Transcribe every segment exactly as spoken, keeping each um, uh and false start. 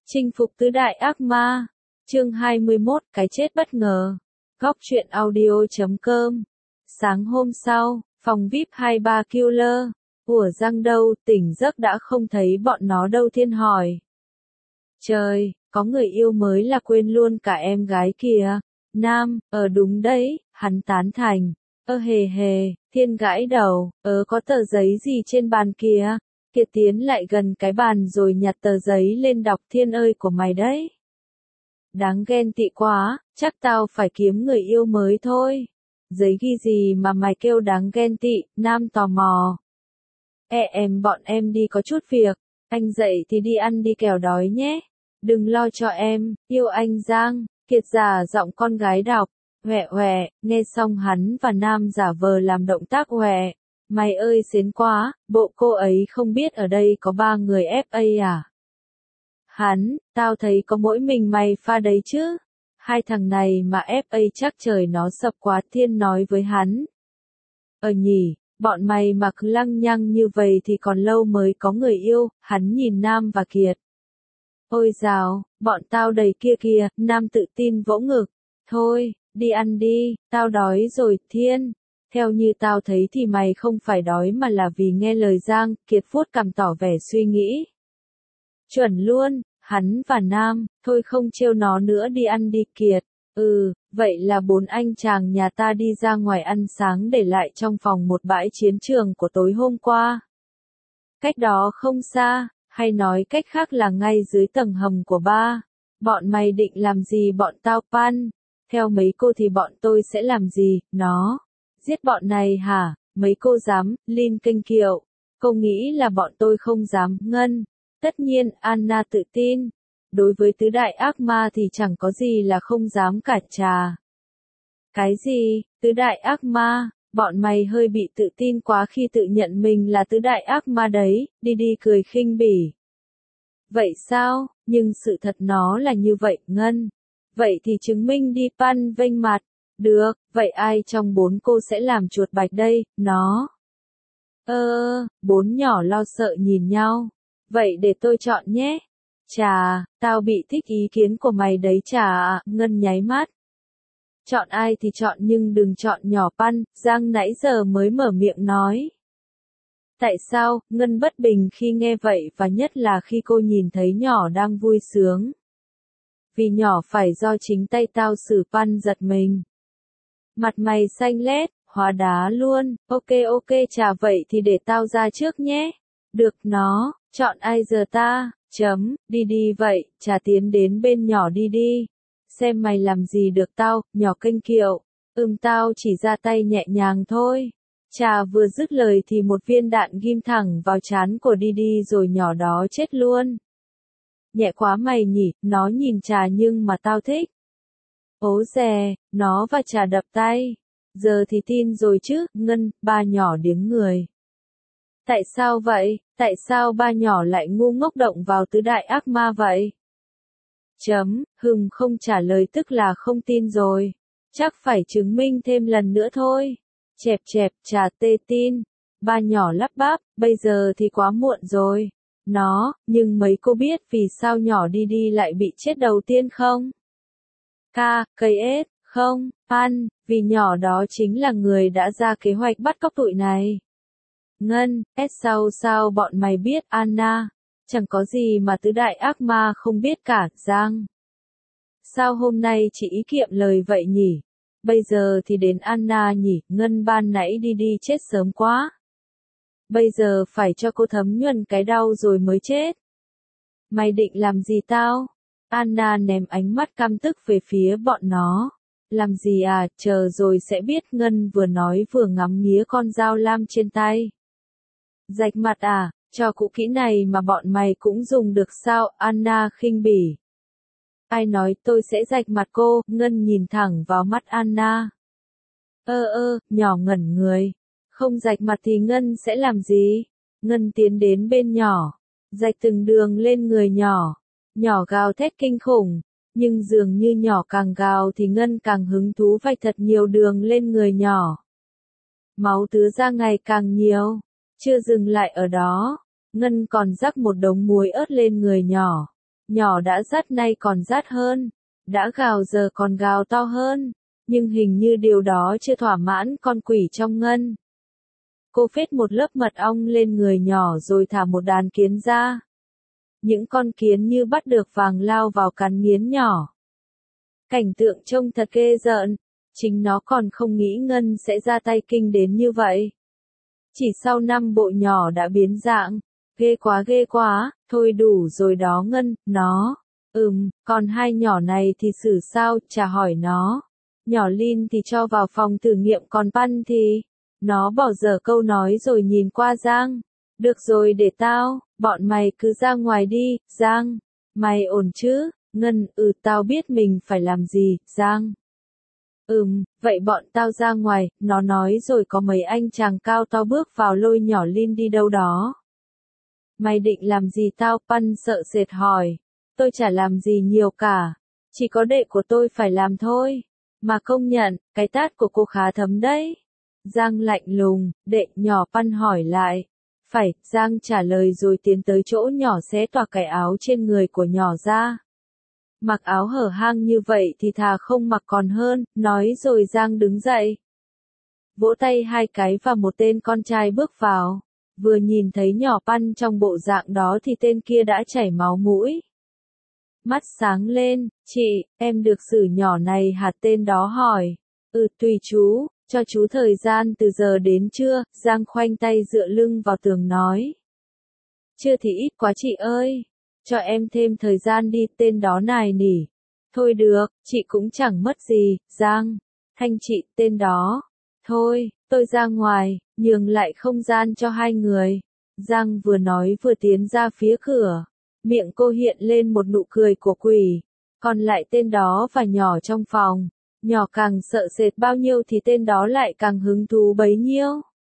Chinh phục tứ đại ác ma. Chương hai mươi mốt, cái chết bất ngờ. Góc truyện audio chấm com. Sáng hôm sau, phòng vi ai pi hai ba Killer. Ủa răng đâu, tỉnh giấc đã không thấy bọn nó đâu. Thiên hỏi. Trời, có người yêu mới là quên luôn cả em gái kìa. Nam, ờ đúng đấy, hắn tán thành. Ơ hề hề, Thiên gãi đầu, ờ có tờ giấy gì trên bàn kìa. Kiệt tiến lại gần cái bàn rồi nhặt tờ giấy lên đọc. Thiên ơi của mày đấy. Đáng ghen tị quá, chắc tao phải kiếm người yêu mới thôi. Giấy ghi gì mà mày kêu đáng ghen tị? Nam tò mò. E em bọn em đi có chút việc, anh dậy thì đi ăn đi kẻo đói nhé. Đừng lo cho em, yêu anh Giang. Kiệt giả giọng con gái đọc. Huệ huệ, nghe xong hắn và Nam giả vờ làm động tác huệ. Mày ơi xến quá, bộ cô ấy không biết ở đây có ba người ép a à? Hắn, tao thấy có mỗi mình mày pha đấy chứ. Hai thằng này mà ép a chắc trời nó sập quá. Thiên nói với hắn. Ờ nhỉ, bọn mày mà cứ lăng nhăng như vậy thì còn lâu mới có người yêu. Hắn nhìn Nam và Kiệt. Ôi dào, bọn tao đầy kia kìa. Nam tự tin vỗ ngực. Thôi, đi ăn đi, tao đói rồi. Thiên. Theo như tao thấy thì mày không phải đói mà là vì nghe lời Giang. Kiệt vuốt cằm tỏ vẻ suy nghĩ. Chuẩn luôn, hắn và Nam, thôi không trêu nó nữa đi ăn đi. Kiệt. Ừ, vậy là bốn anh chàng nhà ta đi ra ngoài ăn sáng để lại trong phòng một bãi chiến trường của tối hôm qua. Cách đó không xa, hay nói cách khác là ngay dưới tầng hầm của ba. Bọn mày định làm gì bọn tao Pan? Theo mấy cô thì bọn tôi sẽ làm gì? Nó. Giết bọn này hả? Mấy cô dám? Lin kênh kiệu. Cô nghĩ là bọn tôi không dám. Ngân. Tất nhiên, Anna tự tin. Đối với tứ đại ác ma thì chẳng có gì là không dám cả. Trà. Cái gì? Tứ đại ác ma? Bọn mày hơi bị tự tin quá khi tự nhận mình là tứ đại ác ma đấy. Đi đi cười khinh bỉ. Vậy sao? Nhưng sự thật nó là như vậy. Ngân. Vậy thì chứng minh đi. Pan vênh mặt. Được, vậy ai trong bốn cô sẽ làm chuột bạch đây? Nó. Ơ, ờ, bốn nhỏ lo sợ nhìn nhau. Vậy để tôi chọn nhé. Chà, tao bị thích ý kiến của mày đấy chà ạ. Ngân nháy mắt. Chọn ai thì chọn nhưng đừng chọn nhỏ Pan. Giang nãy giờ mới mở miệng nói. Tại sao? Ngân bất bình khi nghe vậy và nhất là khi cô nhìn thấy nhỏ đang vui sướng. Vì nhỏ phải do chính tay tao xử. Pan giật mình. Mặt mày xanh lét, hóa đá luôn. Ok ok chà vậy thì để tao ra trước nhé. Được nó, chọn ai giờ ta? Chấm, đi đi vậy, chà tiến đến bên nhỏ đi đi. Xem mày làm gì được tao, nhỏ kênh kiệu. Ừm tao chỉ ra tay nhẹ nhàng thôi. Chà vừa dứt lời thì một viên đạn ghim thẳng vào trán của đi đi rồi nhỏ đó chết luôn. Nhẹ quá mày nhỉ, nó nhìn Trà nhưng mà tao thích. Ố dè, nó và Trà đập tay. Giờ thì tin rồi chứ, Ngân, ba nhỏ điếng người. Tại sao vậy? Tại sao ba nhỏ lại ngu ngốc động vào tứ đại ác ma vậy? Chấm, Hừng không trả lời tức là không tin rồi. Chắc phải chứng minh thêm lần nữa thôi. Chẹp chẹp, Trà tê tin. Ba nhỏ lắp bắp, bây giờ thì quá muộn rồi. Nó, nhưng mấy cô biết vì sao nhỏ đi đi lại bị chết đầu tiên không? K, cây S, không, Pan, vì nhỏ đó chính là người đã ra kế hoạch bắt cóc tụi này. Ngân, S sao sao bọn mày biết? Anna, chẳng có gì mà tứ đại ác ma không biết cả. Giang, sao hôm nay chị ý kiệm lời vậy nhỉ? Bây giờ thì đến Anna nhỉ? Ngân ban nãy đi đi chết sớm quá. Bây giờ phải cho cô thấm nhuần cái đau rồi mới chết. Mày định làm gì tao? Anna ném ánh mắt căm tức về phía bọn nó. Làm gì à, chờ rồi sẽ biết. Ngân vừa nói vừa ngắm nghía con dao lam trên tay. Rạch mặt à, trò cũ kỹ này mà bọn mày cũng dùng được sao? Anna khinh bỉ. Ai nói tôi sẽ rạch mặt cô? Ngân nhìn thẳng vào mắt Anna. Ơ ơ, nhỏ ngẩn người. Không rạch mặt thì Ngân sẽ làm gì? Ngân tiến đến bên nhỏ. Rạch từng đường lên người nhỏ. Nhỏ gào thét kinh khủng. Nhưng dường như nhỏ càng gào thì Ngân càng hứng thú vạch thật nhiều đường lên người nhỏ. Máu tứa ra ngày càng nhiều. Chưa dừng lại ở đó. Ngân còn rắc một đống muối ớt lên người nhỏ. Nhỏ đã rát nay còn rát hơn, đã gào giờ còn gào to hơn, nhưng hình như điều đó chưa thỏa mãn con quỷ trong ngân. Cô phết một lớp mật ong lên người nhỏ rồi thả một đàn kiến ra. Những con kiến như bắt được vàng lao vào cắn nghiến nhỏ. Cảnh tượng trông thật ghê rợn, chính nó còn không nghĩ Ngân sẽ ra tay kinh đến như vậy. Chỉ sau năm bộ nhỏ đã biến dạng, ghê quá ghê quá, thôi đủ rồi đó Ngân, nó, ừm, còn hai nhỏ này thì xử sao, chả hỏi nó. Nhỏ Lin thì cho vào phòng thử nghiệm còn Pan thì, nó bỏ dở câu nói rồi nhìn qua Giang. Được rồi để tao, bọn mày cứ ra ngoài đi, Giang. Mày ổn chứ? Ngân, ừ tao biết mình phải làm gì, Giang. Ừm, vậy bọn tao ra ngoài, nó nói rồi có mấy anh chàng cao to bước vào lôi nhỏ Lin đi đâu đó. Mày định làm gì tao, Pan sợ sệt hỏi. Tôi chả làm gì nhiều cả, chỉ có đệ của tôi phải làm thôi. Mà công nhận, cái tát của cô khá thấm đấy. Giang lạnh lùng, đệ nhỏ Pan hỏi lại. Phải, Giang trả lời rồi tiến tới chỗ nhỏ xé toạc cái áo trên người của nhỏ ra. Mặc áo hở hang như vậy thì thà không mặc còn hơn, nói rồi Giang đứng dậy. Vỗ tay hai cái và một tên con trai bước vào. Vừa nhìn thấy nhỏ Pan trong bộ dạng đó thì tên kia đã chảy máu mũi. Mắt sáng lên, chị, em được xử nhỏ này hả, tên đó hỏi. Ừ tùy chú, cho chú thời gian từ giờ đến trưa, Giang khoanh tay dựa lưng vào tường nói. Chưa thì ít quá chị ơi, cho em thêm thời gian đi, tên đó nài nỉ. Thôi được, chị cũng chẳng mất gì, Giang. Thanh chị, tên đó. Thôi, tôi ra ngoài, nhường lại không gian cho hai người. Giang vừa nói vừa tiến ra phía cửa. Miệng cô hiện lên một nụ cười của quỷ. Còn lại tên đó và nhỏ trong phòng. Nhỏ càng sợ sệt bao nhiêu thì tên đó lại càng hứng thú bấy nhiêu.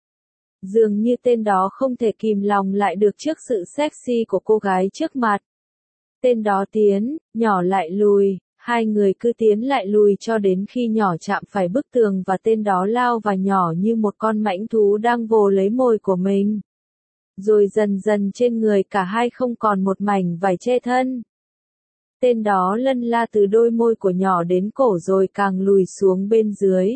Dường như tên đó không thể kìm lòng lại được trước sự sexy của cô gái trước mặt. Tên đó tiến, nhỏ lại lùi, hai người cứ tiến lại lùi cho đến khi nhỏ chạm phải bức tường và tên đó lao vào nhỏ như một con mãnh thú đang vồ lấy mồi của mình. Rồi dần dần trên người cả hai không còn một mảnh vải che thân. Tên đó lân la từ đôi môi của nhỏ đến cổ rồi càng lùi xuống bên dưới.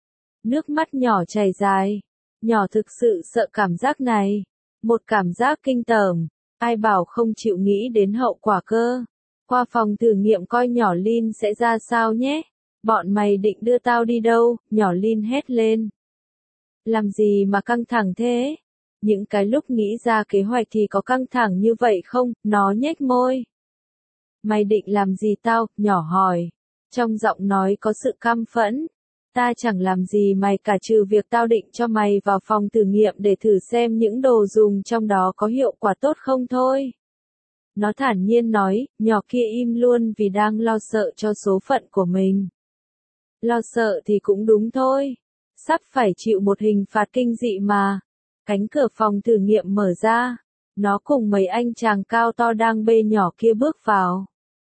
Nước mắt nhỏ chảy dài. Nhỏ thực sự sợ cảm giác này. Một cảm giác kinh tởm. Ai bảo không chịu nghĩ đến hậu quả cơ. Qua phòng thử nghiệm coi nhỏ Lin sẽ ra sao nhé. Bọn mày định đưa tao đi đâu? Nhỏ Lin hét lên. Làm gì mà căng thẳng thế? Những cái lúc nghĩ ra kế hoạch thì có căng thẳng như vậy không? Nó nhếch môi. Mày định làm gì tao? Nhỏ hỏi. Trong giọng nói có sự căm phẫn. Ta chẳng làm gì mày cả trừ việc tao định cho mày vào phòng thử nghiệm để thử xem những đồ dùng trong đó có hiệu quả tốt không thôi. Nó thản nhiên nói, nhỏ kia im luôn vì đang lo sợ cho số phận của mình. Lo sợ thì cũng đúng thôi. Sắp phải chịu một hình phạt kinh dị mà. Cánh cửa phòng thử nghiệm mở ra. Nó cùng mấy anh chàng cao to đang bê nhỏ kia bước vào.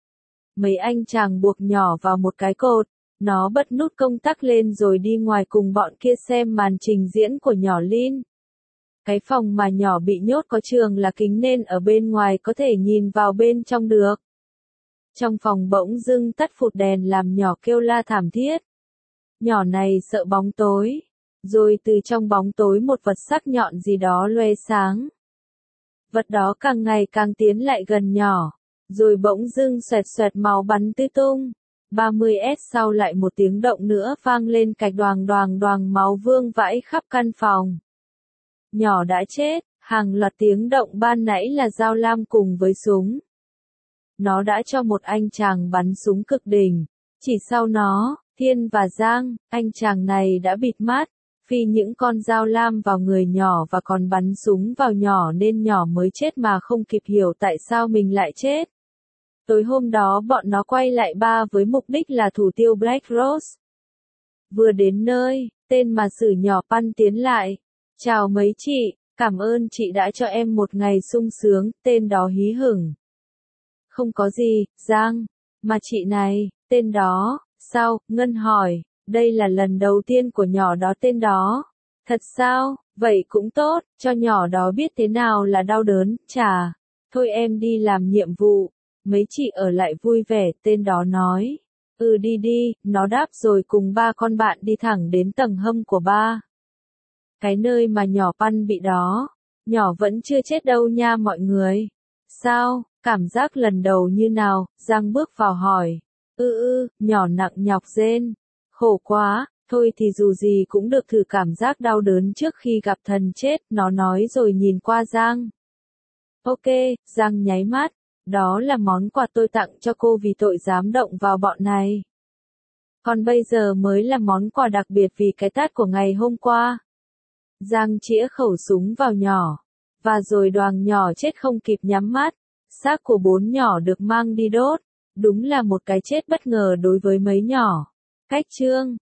Mấy anh chàng buộc nhỏ vào một cái cột. Nó bật nút công tắc lên rồi đi ngoài cùng bọn kia xem màn trình diễn của nhỏ Lin. Cái phòng mà nhỏ bị nhốt có trường là kính nên ở bên ngoài có thể nhìn vào bên trong được. Trong phòng bỗng dưng tắt phụt đèn làm nhỏ kêu la thảm thiết. Nhỏ này sợ bóng tối. Rồi từ trong bóng tối một vật sắc nhọn gì đó loe sáng. Vật đó càng ngày càng tiến lại gần nhỏ. Rồi bỗng dưng xoẹt xoẹt máu bắn tứ tung. ba mươi mét sau lại một tiếng động nữa vang lên cạch đoàng đoàng đoàng máu vương vãi khắp căn phòng. Nhỏ đã chết, hàng loạt tiếng động ban nãy là dao lam cùng với súng. Nó đã cho một anh chàng bắn súng cực đỉnh. Chỉ sau nó, Thiên và Giang, anh chàng này đã bịt mắt, phi những con dao lam vào người nhỏ và còn bắn súng vào nhỏ nên nhỏ mới chết mà không kịp hiểu tại sao mình lại chết. Tối hôm đó bọn nó quay lại bar với mục đích là thủ tiêu Black Rose. Vừa đến nơi, tên mà xử nhỏ Pan tiến lại. Chào mấy chị, cảm ơn chị đã cho em một ngày sung sướng, tên đó hí hửng. Không có gì, Giang. Mà chị này, tên đó, sao, Ngân hỏi, đây là lần đầu tiên của nhỏ đó tên đó. Thật sao, vậy cũng tốt, cho nhỏ đó biết thế nào là đau đớn, chà. Thôi em đi làm nhiệm vụ. Mấy chị ở lại vui vẻ, tên đó nói. Ừ đi đi, nó đáp rồi cùng ba con bạn đi thẳng đến tầng hầm của ba. Cái nơi mà nhỏ Pan bị đó. Nhỏ vẫn chưa chết đâu nha mọi người. Sao, cảm giác lần đầu như nào? Giang bước vào hỏi. Ừ ừ, nhỏ nặng nhọc rên. Khổ quá, thôi thì dù gì cũng được thử cảm giác đau đớn trước khi gặp thần chết, nó nói rồi nhìn qua Giang. Ok, Giang nháy mắt. Đó là món quà tôi tặng cho cô vì tội dám động vào bọn này. Còn bây giờ mới là món quà đặc biệt vì cái tát của ngày hôm qua. Giang chĩa khẩu súng vào nhỏ. Và rồi Đoàng nhỏ chết không kịp nhắm mắt. Xác của bốn nhỏ được mang đi đốt. Đúng là một cái chết bất ngờ đối với mấy nhỏ. Cách chương